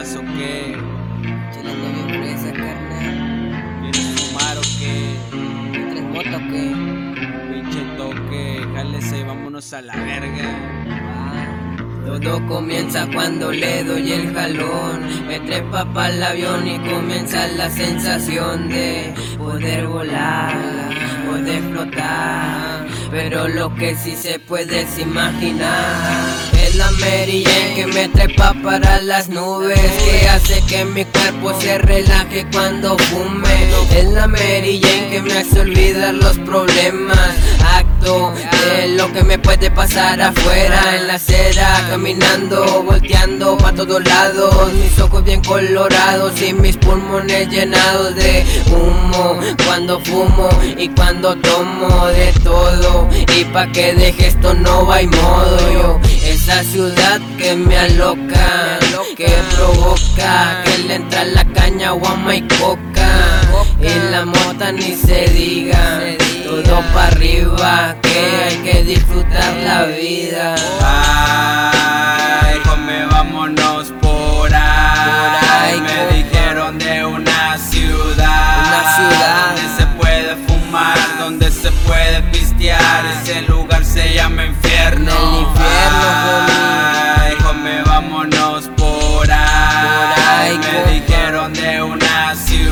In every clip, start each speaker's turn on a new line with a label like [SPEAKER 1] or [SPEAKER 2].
[SPEAKER 1] ¿Fumas o qué?
[SPEAKER 2] Chilando bien fresa, carnal.
[SPEAKER 1] ¿Quieres fumar o qué?
[SPEAKER 2] ¿Tres motos o qué?
[SPEAKER 1] Pinche toque, jálese, vámonos a la verga.
[SPEAKER 2] Todo comienza cuando le doy el jalón. Me trepa pa'l avión y comienza la sensación de poder volar, poder flotar. Pero lo que sí se puede es imaginar. Es la Mary Jane que me trepa para las nubes, que hace que mi cuerpo se relaje cuando fume. Es la Mary Jane que me hace olvidar los problemas. Acto de lo que me puede pasar afuera en la acera, caminando, volteando pa' todos lados. Mis ojos bien colorados y mis pulmones llenados de humo cuando fumo y cuando tomo de todo. Y pa' que deje esto no hay modo. Yo, esa ciudad que me aloca, que provoca, que le entra la caña, guama y coca. Y la mota ni se diga, todo pa' arriba, que hay que disfrutar la vida.
[SPEAKER 1] Ay, come, vámonos por ahí. Me dijeron de una ciudad donde se puede fumar, donde se puede pistear. Ese lugar se llama infierno.
[SPEAKER 2] El infierno,
[SPEAKER 1] ay, come, vámonos por ahí. Me dijeron de una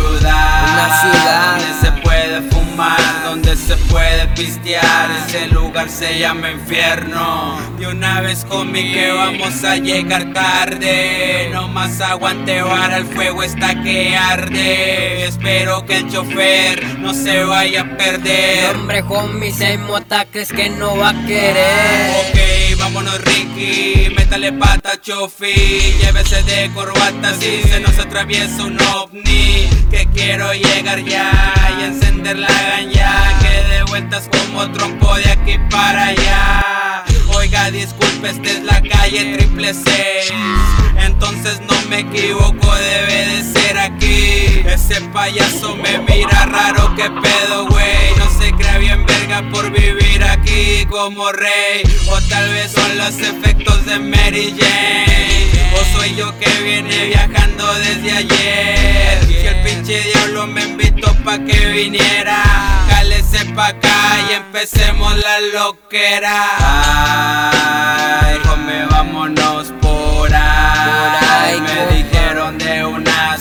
[SPEAKER 1] ciudad donde se puede fumar, donde se puede pistear. Ese lugar se llama infierno. De una vez comí que vamos a llegar tarde. No más aguante vara, el fuego está que arde. Espero que el chofer no se vaya a perder.
[SPEAKER 2] Hombre, homie, si hay mota, crees que no va a querer.
[SPEAKER 1] Ok, vámonos Ricky, métale pata chofi. Llévese de corbata si se nos atraviesa un ovni. Que quiero llegar ya y encender la ganja, que de vueltas como trompo de aquí para allá. Oiga, disculpe, esta es la calle Triple 6, entonces no me equivoco, debe de ser aquí. Ese payaso me mira raro, que pedo, güey. No se crea bien verga por vivir aquí como rey, o tal vez son los efectos de Mary Jane, o soy yo que viene viajando desde ayer. Si el pinche diablo me invitó pa' que viniera, jálese pa' acá y empecemos la loquera. Ay, come, vámonos por ahí. Me dijeron de una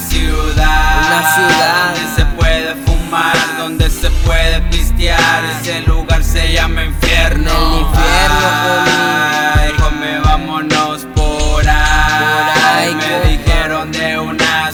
[SPEAKER 1] ciudad donde se puede fumar, donde se puede pistear. Ese lugar se llama infierno.
[SPEAKER 2] El infierno,
[SPEAKER 1] ay, come, vámonos por ahí. Me dijeron de una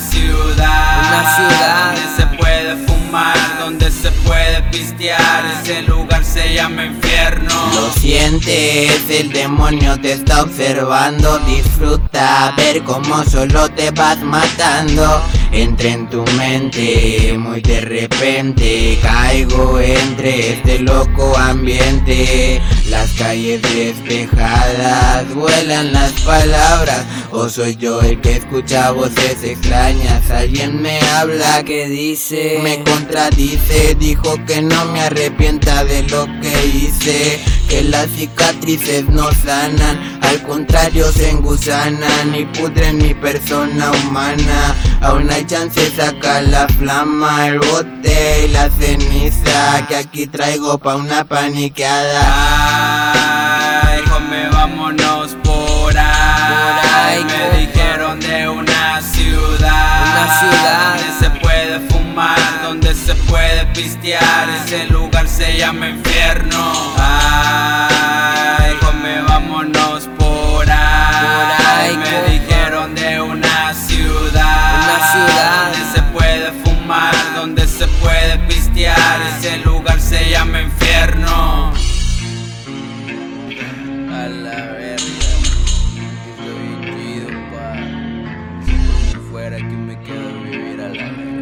[SPEAKER 1] ciudad donde se puede fumar, donde se puede pistear. Ese lugar se llama infierno.
[SPEAKER 3] Lo sientes, el demonio te está observando. Disfruta ver cómo solo te vas matando. Entra en tu mente, muy de repente caigo entre este loco ambiente. Las calles despejadas, vuelan las palabras. O soy yo el que escucha voces extrañas. Alguien me habla,
[SPEAKER 2] que dice,
[SPEAKER 3] me contradice. Dijo que no me arrepienta de lo que hice, que las cicatrices no sanan, al contrario se engusanan y pudren mi persona humana. Aún hay chance, saca la flama, el bote y la ceniza, que aquí traigo pa' una paniqueada.
[SPEAKER 1] Ay, come, vámonos por ahí. Me dijeron de una ciudad donde se puede fumar, donde se puede pistear. Ese lugar se llama infierno. Ay, come, vámonos por ahí. Me dijeron de una ciudad donde se puede fumar, donde se puede pistear. Ese lugar se llama infierno. A la verga, que estoy bien chido, pa. Si por mí fuera que me quedo a vivir a la verga.